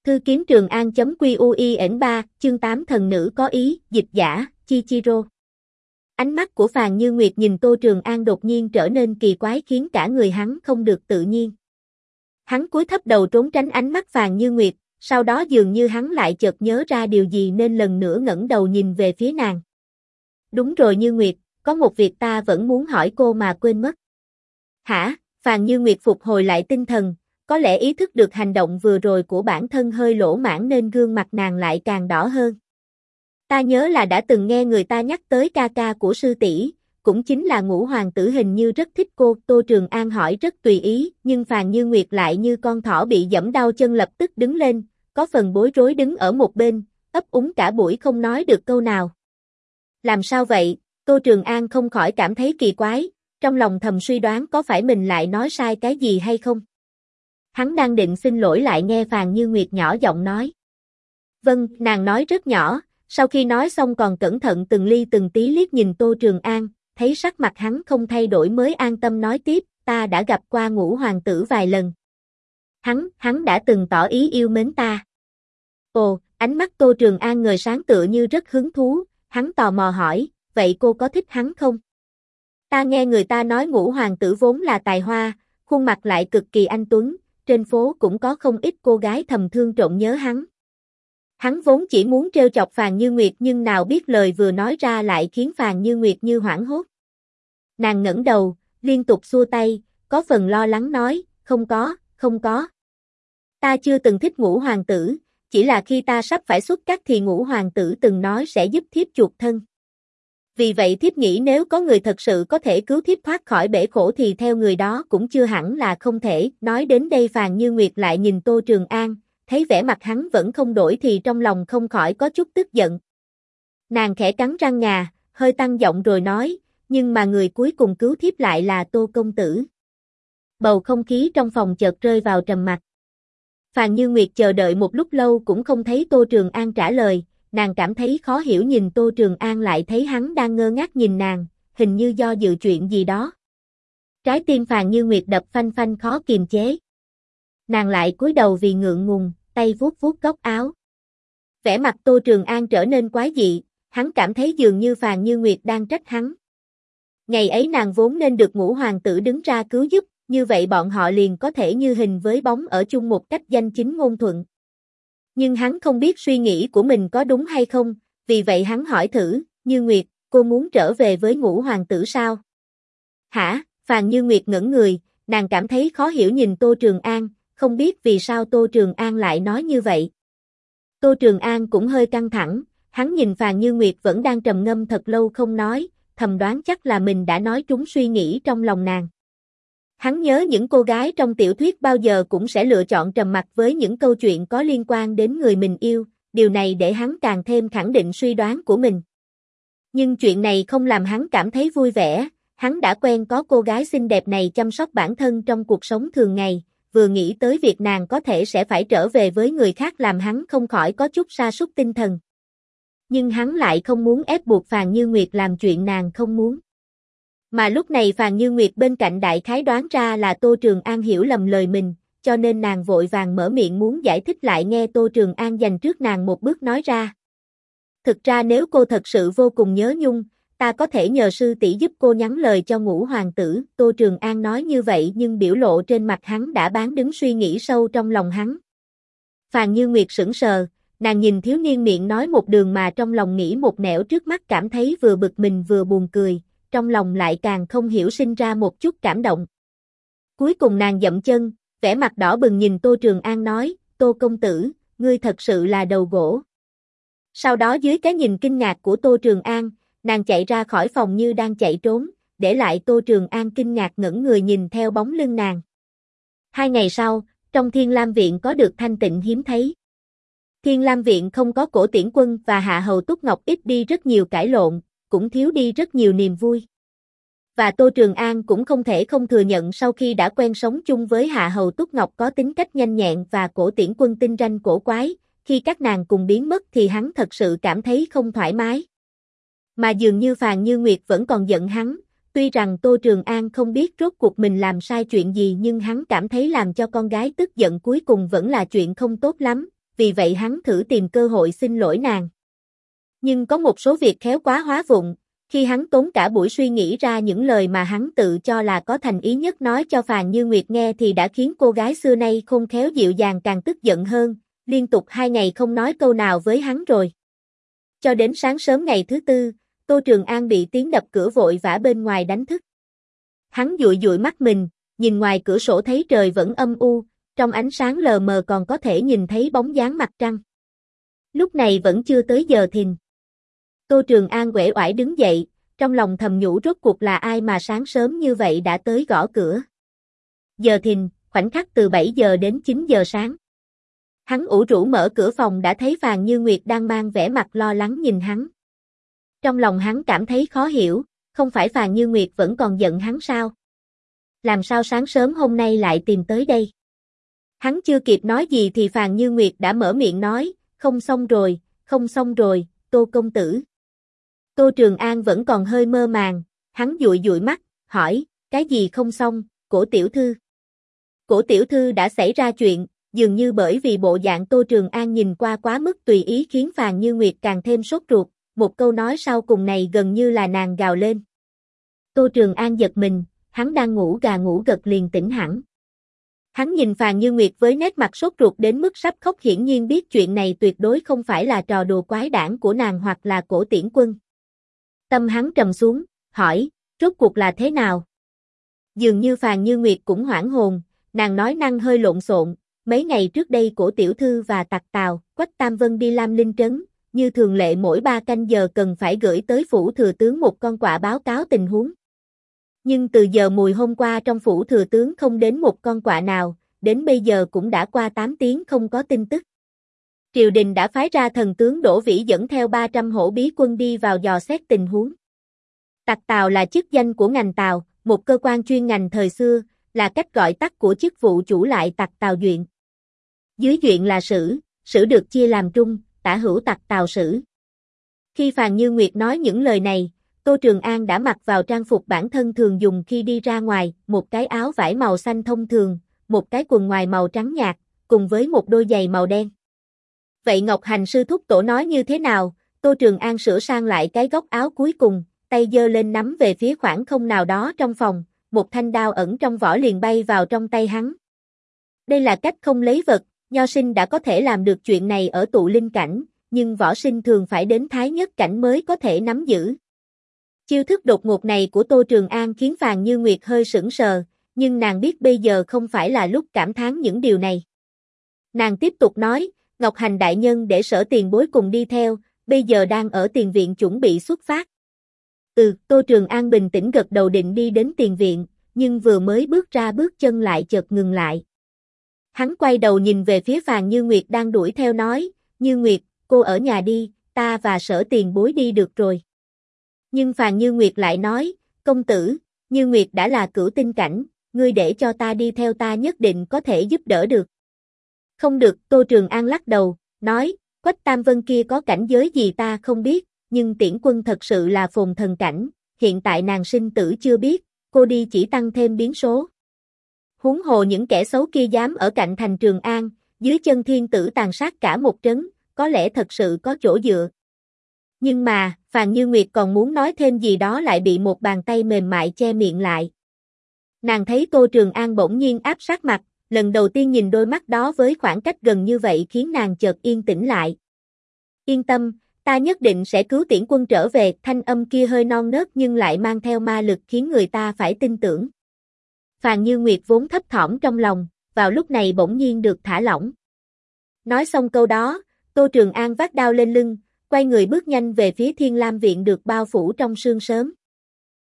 Thư kiếm Trường An.QUIN3, chương 8 thần nữ có ý, dịch giả, Chichiro. Ánh mắt của Phàn Như Nguyệt nhìn Tô Trường An đột nhiên trở nên kỳ quái khiến cả người hắn không được tự nhiên. Hắn cúi thấp đầu trốn tránh ánh mắt Phàn Như Nguyệt, sau đó dường như hắn lại chợt nhớ ra điều gì nên lần nữa ngẩng đầu nhìn về phía nàng. Đúng rồi Như Nguyệt, có một việc ta vẫn muốn hỏi cô mà quên mất. Hả? Phàn Như Nguyệt phục hồi lại tinh thần, có lẽ ý thức được hành động vừa rồi của bản thân hơi lỗ mãng nên gương mặt nàng lại càng đỏ hơn. Ta nhớ là đã từng nghe người ta nhắc tới ca ca của sư tỷ, cũng chính là Ngũ hoàng tử hình như rất thích cô. Tô Trường An hỏi rất tùy ý, nhưng Phàn Như Nguyệt lại như con thỏ bị giẫm đau chân lập tức đứng lên, có phần bối rối đứng ở một bên, ấp úng cả buổi không nói được câu nào. Làm sao vậy? Tô Trường An không khỏi cảm thấy kỳ quái, trong lòng thầm suy đoán có phải mình lại nói sai cái gì hay không. Hắn đang định xin lỗi lại nghe Phàn Như Nguyệt nhỏ giọng nói. Vâng, nàng nói rất nhỏ, sau khi nói xong còn cẩn thận từng ly từng tí liếc nhìn Tô Trường An, thấy sắc mặt hắn không thay đổi mới an tâm nói tiếp, ta đã gặp qua Ngũ hoàng tử vài lần. Hắn đã từng tỏ ý yêu mến ta. Ồ, ánh mắt Tô Trường An ngời sáng tựa như rất hứng thú, hắn tò mò hỏi, vậy cô có thích hắn không? Ta nghe người ta nói Ngũ hoàng tử vốn là tài hoa, khuôn mặt lại cực kỳ anh tuấn, trên phố cũng có không ít cô gái thầm thương trộm nhớ hắn. Hắn vốn chỉ muốn trêu chọc Phàn Như Nguyệt nhưng nào biết lời vừa nói ra lại khiến Phàn Như Nguyệt như hoảng hốt. Nàng ngẩng đầu, liên tục xua tay, có phần lo lắng nói, không có. Ta chưa từng thích Ngũ hoàng tử, chỉ là khi ta sắp phải xuất các thì Ngũ hoàng tử từng nói sẽ giúp thiếp chuộc thân. Vì vậy thiếp nghĩ nếu có người thật sự có thể cứu thiếp thoát khỏi bể khổ thì theo người đó cũng chưa hẳn là không thể. Nói đến đây Phàn Như Nguyệt lại nhìn Tô Trường An, thấy vẻ mặt hắn vẫn không đổi thì trong lòng không khỏi có chút tức giận. Nàng khẽ cắn răng ngà, hơi tăng giọng rồi nói, nhưng mà người cuối cùng cứu thiếp lại là Tô công tử. Bầu không khí trong phòng chợt rơi vào trầm mặc. Phàn Như Nguyệt chờ đợi một lúc lâu cũng không thấy Tô Trường An trả lời, nàng cảm thấy khó hiểu nhìn Tô Trường An lại thấy hắn đang ngơ ngác nhìn nàng, hình như do dự chuyện gì đó. Trái tim Phàn Như Nguyệt đập phanh phanh khó kiềm chế. Nàng lại cúi đầu vì ngượng ngùng, tay vuốt vuốt góc áo. Vẻ mặt Tô Trường An trở nên quái dị, hắn cảm thấy dường như Phàn Như Nguyệt đang trách hắn. Ngày ấy nàng vốn nên được Ngũ hoàng tử đứng ra cứu giúp, như vậy bọn họ liền có thể như hình với bóng ở chung một cách danh chính ngôn thuận. Nhưng hắn không biết suy nghĩ của mình có đúng hay không, vì vậy hắn hỏi thử, Như Nguyệt, cô muốn trở về với Ngũ hoàng tử sao? Hả? Phàn Như Nguyệt ngẩn người, nàng cảm thấy khó hiểu nhìn Tô Trường An, không biết vì sao Tô Trường An lại nói như vậy. Tô Trường An cũng hơi căng thẳng, hắn nhìn Phàn Như Nguyệt vẫn đang trầm ngâm thật lâu không nói, thầm đoán chắc là mình đã nói trúng suy nghĩ trong lòng nàng. Hắn nhớ những cô gái trong tiểu thuyết bao giờ cũng sẽ lựa chọn trầm mặc với những câu chuyện có liên quan đến người mình yêu, điều này để hắn càng thêm khẳng định suy đoán của mình. Nhưng chuyện này không làm hắn cảm thấy vui vẻ, hắn đã quen có cô gái xinh đẹp này chăm sóc bản thân trong cuộc sống thường ngày, vừa nghĩ tới việc nàng có thể sẽ phải trở về với người khác làm hắn không khỏi có chút sa sút tinh thần. Nhưng hắn lại không muốn ép buộc Phàn Như Nguyệt làm chuyện nàng không muốn. Mà lúc này Phàn Như Nguyệt bên cạnh đại khái đoán ra là Tô Trường An hiểu lầm lời mình, cho nên nàng vội vàng mở miệng muốn giải thích lại nghe Tô Trường An dành trước nàng một bước nói ra. Thực ra nếu cô thật sự vô cùng nhớ nhung, ta có thể nhờ sư tỷ giúp cô nhắn lời cho Ngũ hoàng tử. Tô Trường An nói như vậy nhưng biểu lộ trên mặt hắn đã bán đứng suy nghĩ sâu trong lòng hắn. Phàn Như Nguyệt sững sờ, nàng nhìn thiếu niên miệng nói một đường mà trong lòng nghĩ một nẻo trước mắt cảm thấy vừa bực mình vừa buồn cười, trong lòng lại càng không hiểu sinh ra một chút cảm động. Cuối cùng nàng dậm chân, vẻ mặt đỏ bừng nhìn Tô Trường An nói, Tô công tử, ngươi thật sự là đầu gỗ. Sau đó dưới cái nhìn kinh ngạc của Tô Trường An, nàng chạy ra khỏi phòng như đang chạy trốn, để lại Tô Trường An kinh ngạc ngẩng người nhìn theo bóng lưng nàng. 2 ngày sau, trong Thiên Lam Viện có được thanh tịnh hiếm thấy. Thiên Lam Viện không có Cổ Tiễn Quân và Hạ Hầu Túc Ngọc ít đi rất nhiều cãi lộn, cũng thiếu đi rất nhiều niềm vui. Và Tô Trường An cũng không thể không thừa nhận sau khi đã quen sống chung với Hạ Hầu Túc Ngọc có tính cách nhanh nhẹn và Cổ Tiễn Quân tinh ranh cổ quái, khi các nàng cùng biến mất thì hắn thật sự cảm thấy không thoải mái. Mà dường như Phàn Như Nguyệt vẫn còn giận hắn, tuy rằng Tô Trường An không biết rốt cuộc mình làm sai chuyện gì nhưng hắn cảm thấy làm cho con gái tức giận cuối cùng vẫn là chuyện không tốt lắm, vì vậy hắn thử tìm cơ hội xin lỗi nàng. Nhưng có một số việc khéo quá hóa vụng, khi hắn tốn cả buổi suy nghĩ ra những lời mà hắn tự cho là có thành ý nhất nói cho Phàn Như Nguyệt nghe thì đã khiến cô gái xưa nay khôn khéo dịu dàng càng tức giận hơn, liên tục 2 ngày không nói câu nào với hắn rồi. Cho đến sáng sớm ngày thứ tư, Tô Trường An bị tiếng đập cửa vội vã bên ngoài đánh thức. Hắn dụi dụi mắt mình, nhìn ngoài cửa sổ thấy trời vẫn âm u, trong ánh sáng lờ mờ còn có thể nhìn thấy bóng dáng mặt trăng. Lúc này vẫn chưa tới giờ thìn. Tô Trường An uể oải đứng dậy, trong lòng thầm nhủ rốt cuộc là ai mà sáng sớm như vậy đã tới gõ cửa. Giờ thìn, khoảnh khắc từ 7 giờ đến 9 giờ sáng. Hắn ủ rũ mở cửa phòng đã thấy Phàn Như Nguyệt đang mang vẻ mặt lo lắng nhìn hắn. Trong lòng hắn cảm thấy khó hiểu, không phải Phàn Như Nguyệt vẫn còn giận hắn sao? Làm sao sáng sớm hôm nay lại tìm tới đây? Hắn chưa kịp nói gì thì Phàn Như Nguyệt đã mở miệng nói, không xong rồi, Tô công tử. Tô Trường An vẫn còn hơi mơ màng, hắn dụi dụi mắt, hỏi, cái gì không xong, Cổ tiểu thư? Cổ tiểu thư đã xảy ra chuyện, dường như bởi vì bộ dạng Tô Trường An nhìn qua quá mức tùy ý khiến Phàn Như Nguyệt càng thêm sốt ruột, một câu nói sau cùng này gần như là nàng gào lên. Tô Trường An giật mình, hắn đang ngủ gà ngủ gật liền tỉnh hẳn. Hắn nhìn Phàn Như Nguyệt với nét mặt sốt ruột đến mức sắp khóc hiển nhiên biết chuyện này tuyệt đối không phải là trò đùa quái đản của nàng hoặc là Cổ Tiễn Quân. Tâm hắn trầm xuống, hỏi, rốt cuộc là thế nào? Dường như Phàn Như Nguyệt cũng hoảng hồn, nàng nói năng hơi lộn xộn, mấy ngày trước đây Cổ tiểu thư và Tặc Tào, Quách Tam Vân đi Lam Linh trấn, như thường lệ mỗi 3 canh giờ cần phải gửi tới phủ thừa tướng một con quạ báo cáo tình huống. Nhưng từ giờ mùi hôm qua trong phủ thừa tướng không đến một con quạ nào, đến bây giờ cũng đã qua 8 tiếng không có tin tức. Triều đình đã phái ra thần tướng Đỗ Vĩ dẫn theo 300 hổ bí quân đi vào dò xét tình huống. Tặc Tào là chức danh của ngành Tào, một cơ quan chuyên ngành thời xưa, là cách gọi tắt của chức vụ chủ lại Tặc Tào Duyện. Dưới Duyện là Sử, Sử được chia làm trung, tả hữu Tặc Tào Sử. Khi Phàn Như Nguyệt nói những lời này, Tô Trường An đã mặc vào trang phục bản thân thường dùng khi đi ra ngoài, một cái áo vải màu xanh thông thường, một cái quần ngoài màu trắng nhạt, cùng với một đôi giày màu đen. Vậy Ngọc Hành sư thúc tổ nói như thế nào? Tô Trường An sửa sang lại cái góc áo cuối cùng, tay giơ lên nắm về phía khoảng không nào đó trong phòng, một thanh đao ẩn trong vỏ liền bay vào trong tay hắn. Đây là cách không lấy vật, nho sinh đã có thể làm được chuyện này ở tụ linh cảnh, nhưng võ sinh thường phải đến thái nhất cảnh mới có thể nắm giữ. Chiêu thức đột ngột này của Tô Trường An khiến Phàn Như Nguyệt hơi sững sờ, nhưng nàng biết bây giờ không phải là lúc cảm thán những điều này. Nàng tiếp tục nói, Ngọc Hành đại nhân để Sở tiền bối cùng đi theo, bây giờ đang ở tiền viện chuẩn bị xuất phát. Tô Trường An bình tĩnh gật đầu định đi đến tiền viện, nhưng vừa mới bước ra bước chân lại chợt ngừng lại. Hắn quay đầu nhìn về phía Phàn Như Nguyệt đang đuổi theo nói, Như Nguyệt, cô ở nhà đi, ta và Sở tiền bối đi được rồi. Nhưng Phàn Như Nguyệt lại nói, công tử, Như Nguyệt đã là cửu tinh cảnh, ngươi để cho ta đi theo ta nhất định có thể giúp đỡ được. Không được, Tô Trường An lắc đầu, nói, Quách Tam Vân kia có cảnh giới gì ta không biết, nhưng Tiễn Quân thật sự là phồn thần cảnh, hiện tại nàng sinh tử chưa biết, cô đi chỉ tăng thêm biến số. Huống hồ những kẻ xấu kia dám ở cạnh thành Trường An, dưới chân thiên tử tàn sát cả một trấn, có lẽ thật sự có chỗ dựa. Nhưng mà, Phàn Như Nguyệt còn muốn nói thêm gì đó lại bị một bàn tay mềm mại che miệng lại. Nàng thấy Tô Trường An bỗng nhiên áp sát mặt, lần đầu tiên nhìn đôi mắt đó với khoảng cách gần như vậy khiến nàng chợt yên tĩnh lại. Yên tâm, ta nhất định sẽ cứu Tiễn Quân trở về, thanh âm kia hơi non nớt nhưng lại mang theo ma lực khiến người ta phải tin tưởng. Phàn Như Nguyệt vốn thấp thỏm trong lòng, vào lúc này bỗng nhiên được thả lỏng. Nói xong câu đó, Tô Trường An vác đao lên lưng, quay người bước nhanh về phía Thiên Lam viện được bao phủ trong sương sớm.